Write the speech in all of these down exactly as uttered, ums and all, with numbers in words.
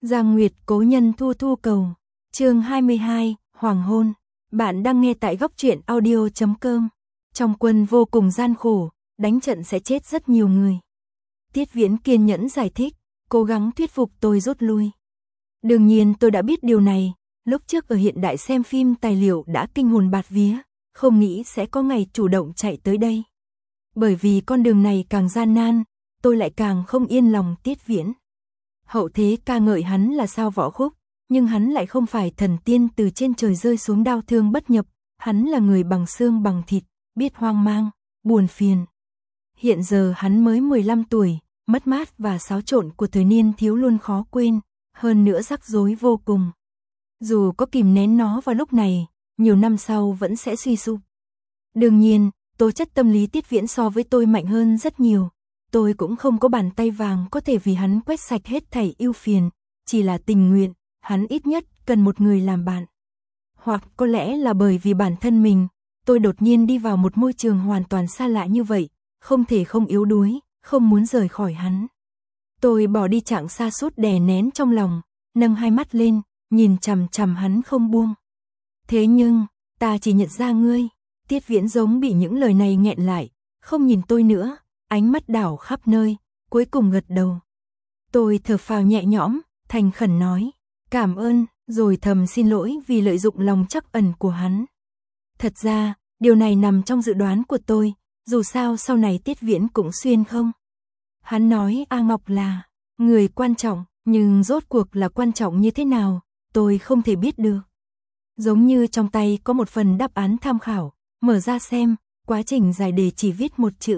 Giang Nguyệt cố nhân thu thu cầu. Chương hai mươi hai, Hoàng hôn. Bạn đang nghe tại góc truyện audio chấm com. Trong quân vô cùng gian khổ, đánh trận sẽ chết rất nhiều người. Tiết Viễn kiên nhẫn giải thích, cố gắng thuyết phục tôi rút lui. Đương nhiên tôi đã biết điều này, lúc trước ở hiện đại xem phim tài liệu đã kinh hồn bạt vía, không nghĩ sẽ có ngày chủ động chạy tới đây. Bởi vì con đường này càng gian nan, tôi lại càng không yên lòng Tiết Viễn. Hậu thế ca ngợi hắn là sao võ khúc, nhưng hắn lại không phải thần tiên từ trên trời rơi xuống đau thương bất nhập, hắn là người bằng xương bằng thịt, biết hoang mang, buồn phiền. Hiện giờ hắn mới mười lăm tuổi, mất mát và xáo trộn của thời niên thiếu luôn khó quên, hơn nữa rắc rối vô cùng. Dù có kìm nén nó vào lúc này, nhiều năm sau vẫn sẽ suy sụp. Đương nhiên, tố chất tâm lý Tiết Viễn so với tôi mạnh hơn rất nhiều. Tôi cũng không có bàn tay vàng có thể vì hắn quét sạch hết thảy ưu phiền, chỉ là tình nguyện, hắn ít nhất cần một người làm bạn. Hoặc có lẽ là bởi vì bản thân mình, tôi đột nhiên đi vào một môi trường hoàn toàn xa lạ như vậy, không thể không yếu đuối, không muốn rời khỏi hắn. Tôi bỏ đi trạng sa sút đè nén trong lòng, nâng hai mắt lên, nhìn chằm chằm hắn không buông. Thế nhưng, ta chỉ nhận ra ngươi. Tiết Viễn giống bị những lời này nghẹn lại, không nhìn tôi nữa, ánh mắt đảo khắp nơi, cuối cùng gật đầu. Tôi thở phào nhẹ nhõm, thành khẩn nói, cảm ơn, rồi thầm xin lỗi vì lợi dụng lòng trắc ẩn của hắn. Thật ra, điều này nằm trong dự đoán của tôi, dù sao sau này Tiết Viễn cũng xuyên không. Hắn nói A Ngọc là người quan trọng, nhưng rốt cuộc là quan trọng như thế nào, tôi không thể biết được. Giống như trong tay có một phần đáp án tham khảo, mở ra xem, quá trình giải đề chỉ viết một chữ.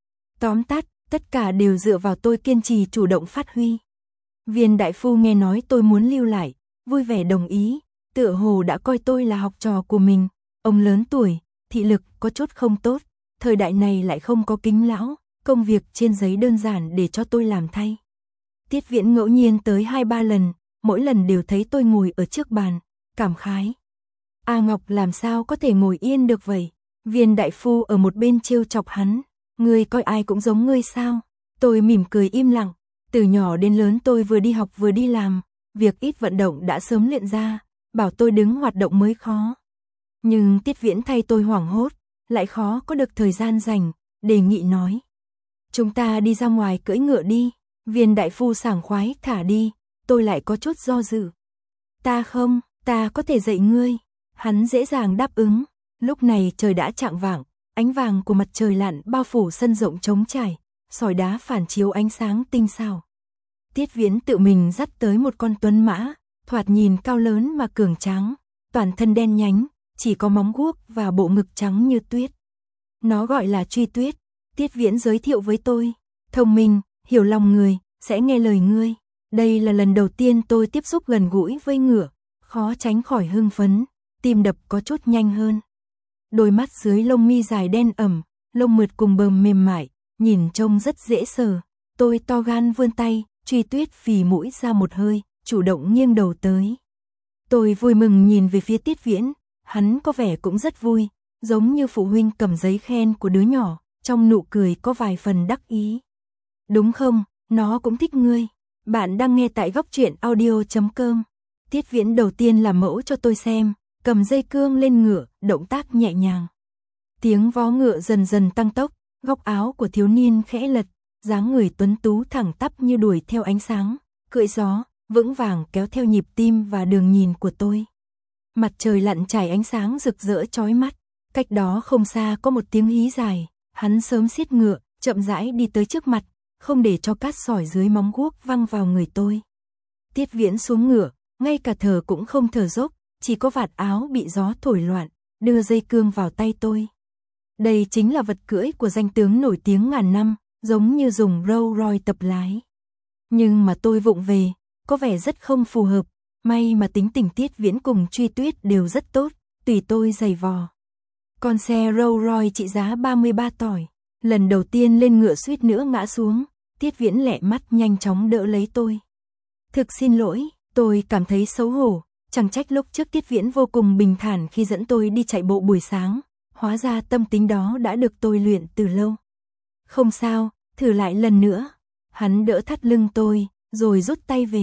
Tóm tắt, tất cả đều dựa vào tôi kiên trì chủ động phát huy. Viên đại phu nghe nói tôi muốn lưu lại, vui vẻ đồng ý, tựa hồ đã coi tôi là học trò của mình. Ông lớn tuổi, thị lực có chút không tốt, thời đại này lại không có kính lão, công việc trên giấy đơn giản để cho tôi làm thay. Tiết Viễn ngẫu nhiên tới hai ba lần, mỗi lần đều thấy tôi ngồi ở trước bàn, cảm khái. A Ngọc làm sao có thể ngồi yên được vậy? Viên đại phu ở một bên trêu chọc hắn, ngươi coi ai cũng giống ngươi sao? Tôi mỉm cười im lặng, từ nhỏ đến lớn tôi vừa đi học vừa đi làm, việc ít vận động đã sớm luyện ra, bảo tôi đứng hoạt động mới khó. Nhưng Tiết Viễn thay tôi hoảng hốt, lại khó có được thời gian rảnh, đề nghị nói. Chúng ta đi ra ngoài cưỡi ngựa đi, viên đại phu sảng khoái thả đi, tôi lại có chút do dự. Ta không, ta có thể dạy ngươi. Hắn dễ dàng đáp ứng, lúc này trời đã chạng vạng, ánh vàng của mặt trời lặn bao phủ sân rộng trống trải, sỏi đá phản chiếu ánh sáng tinh xảo. Tiết Viễn tự mình dắt tới một con tuấn mã, thoạt nhìn cao lớn mà cường tráng, toàn thân đen nhánh, chỉ có móng guốc và bộ ngực trắng như tuyết. Nó gọi là Truy Tuyết, Tiết Viễn giới thiệu với tôi, thông minh, hiểu lòng người, sẽ nghe lời ngươi. Đây là lần đầu tiên tôi tiếp xúc gần gũi với ngựa, khó tránh khỏi hưng phấn, tim đập có chút nhanh hơn. Đôi mắt dưới lông mi dài đen ẩm, lông mượt cùng bờm mềm mại, nhìn trông rất dễ sờ. Tôi to gan vươn tay, Truy Tuyết phì mũi ra một hơi, chủ động nghiêng đầu tới. Tôi vui mừng nhìn về phía Tiết Viễn, hắn có vẻ cũng rất vui, giống như phụ huynh cầm giấy khen của đứa nhỏ, trong nụ cười có vài phần đắc ý. Đúng không, nó cũng thích ngươi. Bạn đang nghe tại góc truyện audio chấm com. Tiết Viễn đầu tiên làm mẫu cho tôi xem, cầm dây cương lên ngựa, động tác nhẹ nhàng. Tiếng vó ngựa dần dần tăng tốc, góc áo của thiếu niên khẽ lật, dáng người tuấn tú thẳng tắp như đuổi theo ánh sáng, cưỡi gió, vững vàng kéo theo nhịp tim và đường nhìn của tôi. Mặt trời lặn trải ánh sáng rực rỡ chói mắt, cách đó không xa có một tiếng hí dài, hắn sớm siết ngựa, chậm rãi đi tới trước mặt, không để cho cát sỏi dưới móng guốc văng vào người tôi. Tiết Viễn xuống ngựa, ngay cả thở cũng không thở dốc, chỉ có vạt áo bị gió thổi loạn, đưa dây cương vào tay tôi. Đây chính là vật cưỡi của danh tướng nổi tiếng ngàn năm, giống như dùng Rolls Royce tập lái. Nhưng mà tôi vụng về, có vẻ rất không phù hợp, may mà tính tình Tiết Viễn cùng Truy Tuyết đều rất tốt, tùy tôi giày vò. Con xe Rolls Royce trị giá ba mươi ba tỏi, lần đầu tiên lên ngựa suýt nữa ngã xuống, Tiết Viễn lẹ mắt nhanh chóng đỡ lấy tôi. Thực xin lỗi, tôi cảm thấy xấu hổ, chẳng trách lúc trước Tiết Viễn vô cùng bình thản khi dẫn tôi đi chạy bộ buổi sáng, hóa ra tâm tính đó đã được tôi luyện từ lâu. Không sao, thử lại lần nữa. Hắn đỡ thắt lưng tôi, rồi rút tay về.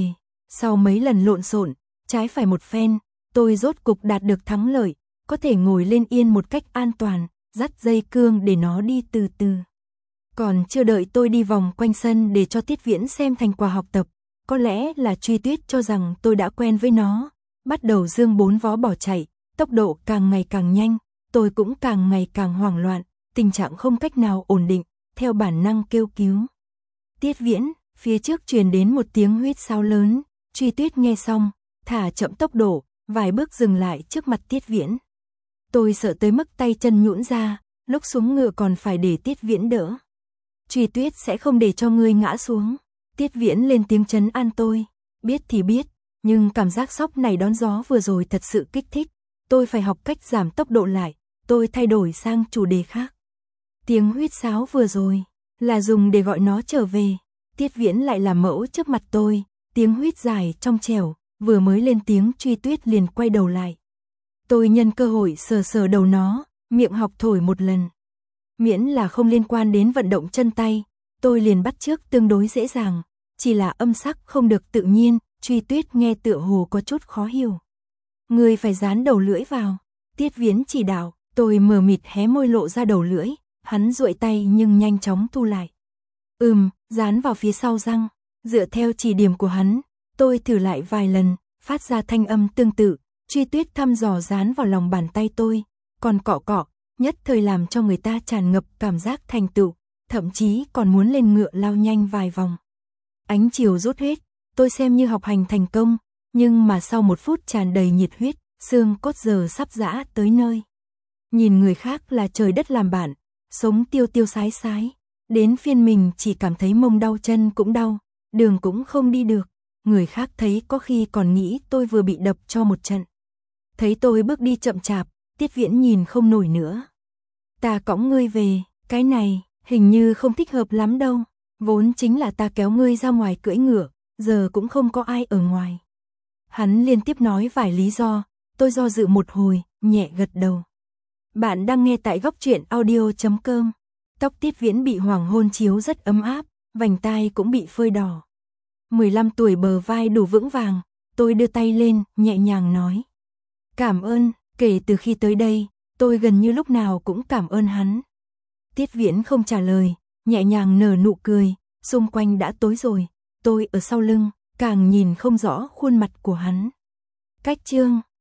Sau mấy lần lộn xộn, trái phải một phen, tôi rốt cục đạt được thắng lợi, có thể ngồi lên yên một cách an toàn, dắt dây cương để nó đi từ từ. Còn chưa đợi tôi đi vòng quanh sân để cho Tiết Viễn xem thành quả học tập, có lẽ là Truy Tuyết cho rằng tôi đã quen với nó, bắt đầu dương bốn vó bỏ chạy, tốc độ càng ngày càng nhanh, tôi cũng càng ngày càng hoảng loạn, tình trạng không cách nào ổn định, theo bản năng kêu cứu. Tiết Viễn, phía trước truyền đến một tiếng huýt sáo lớn, Truy Tuyết nghe xong, thả chậm tốc độ, vài bước dừng lại trước mặt Tiết Viễn. Tôi sợ tới mức tay chân nhũn ra, lúc xuống ngựa còn phải để Tiết Viễn đỡ. Truy Tuyết sẽ không để cho ngươi ngã xuống. Tiết Viễn lên tiếng trấn an tôi, biết thì biết, nhưng cảm giác sóc này đón gió vừa rồi thật sự kích thích, tôi phải học cách giảm tốc độ lại, tôi thay đổi sang chủ đề khác. Tiếng huýt sáo vừa rồi, là dùng để gọi nó trở về, Tiết Viễn lại làm mẫu trước mặt tôi, tiếng huýt dài trong trẻo, vừa mới lên tiếng Truy Tuyết liền quay đầu lại. Tôi nhân cơ hội sờ sờ đầu nó, miệng học thổi một lần. Miễn là không liên quan đến vận động chân tay, tôi liền bắt chước tương đối dễ dàng, chỉ là âm sắc không được tự nhiên, Truy Tuyết nghe tựa hồ có chút khó hiểu. Người phải dán đầu lưỡi vào, Tiết Viễn chỉ đạo, tôi mờ mịt hé môi lộ ra đầu lưỡi, hắn duỗi tay nhưng nhanh chóng thu lại. Ừm, dán vào phía sau răng, dựa theo chỉ điểm của hắn, tôi thử lại vài lần, phát ra thanh âm tương tự, Truy Tuyết thăm dò dán vào lòng bàn tay tôi, còn cọ cọ, nhất thời làm cho người ta tràn ngập cảm giác thành tựu, thậm chí còn muốn lên ngựa lao nhanh vài vòng. Ánh chiều rút hết, tôi xem như học hành thành công, nhưng mà sau một phút tràn đầy nhiệt huyết, xương cốt giờ sắp giã tới nơi. Nhìn người khác là trời đất làm bạn, sống tiêu tiêu sái sái, đến phiên mình chỉ cảm thấy mông đau chân cũng đau, đường cũng không đi được, người khác thấy có khi còn nghĩ tôi vừa bị đập cho một trận. Thấy tôi bước đi chậm chạp, Tiết Viễn nhìn không nổi nữa. Ta cõng ngươi về, cái này, hình như không thích hợp lắm đâu, vốn chính là ta kéo ngươi ra ngoài cưỡi ngựa, giờ cũng không có ai ở ngoài. Hắn liên tiếp nói vài lý do, tôi do dự một hồi, nhẹ gật đầu. Bạn đang nghe tại góc truyện audio chấm com. Tóc Tiết Viễn bị hoàng hôn chiếu rất ấm áp, vành tai cũng bị phơi đỏ. mười lăm tuổi bờ vai đủ vững vàng, tôi đưa tay lên, nhẹ nhàng nói. Cảm ơn, kể từ khi tới đây, tôi gần như lúc nào cũng cảm ơn hắn. Tiết Viễn không trả lời, nhẹ nhàng nở nụ cười, xung quanh đã tối rồi, tôi ở sau lưng, càng nhìn không rõ khuôn mặt của hắn. Cách chương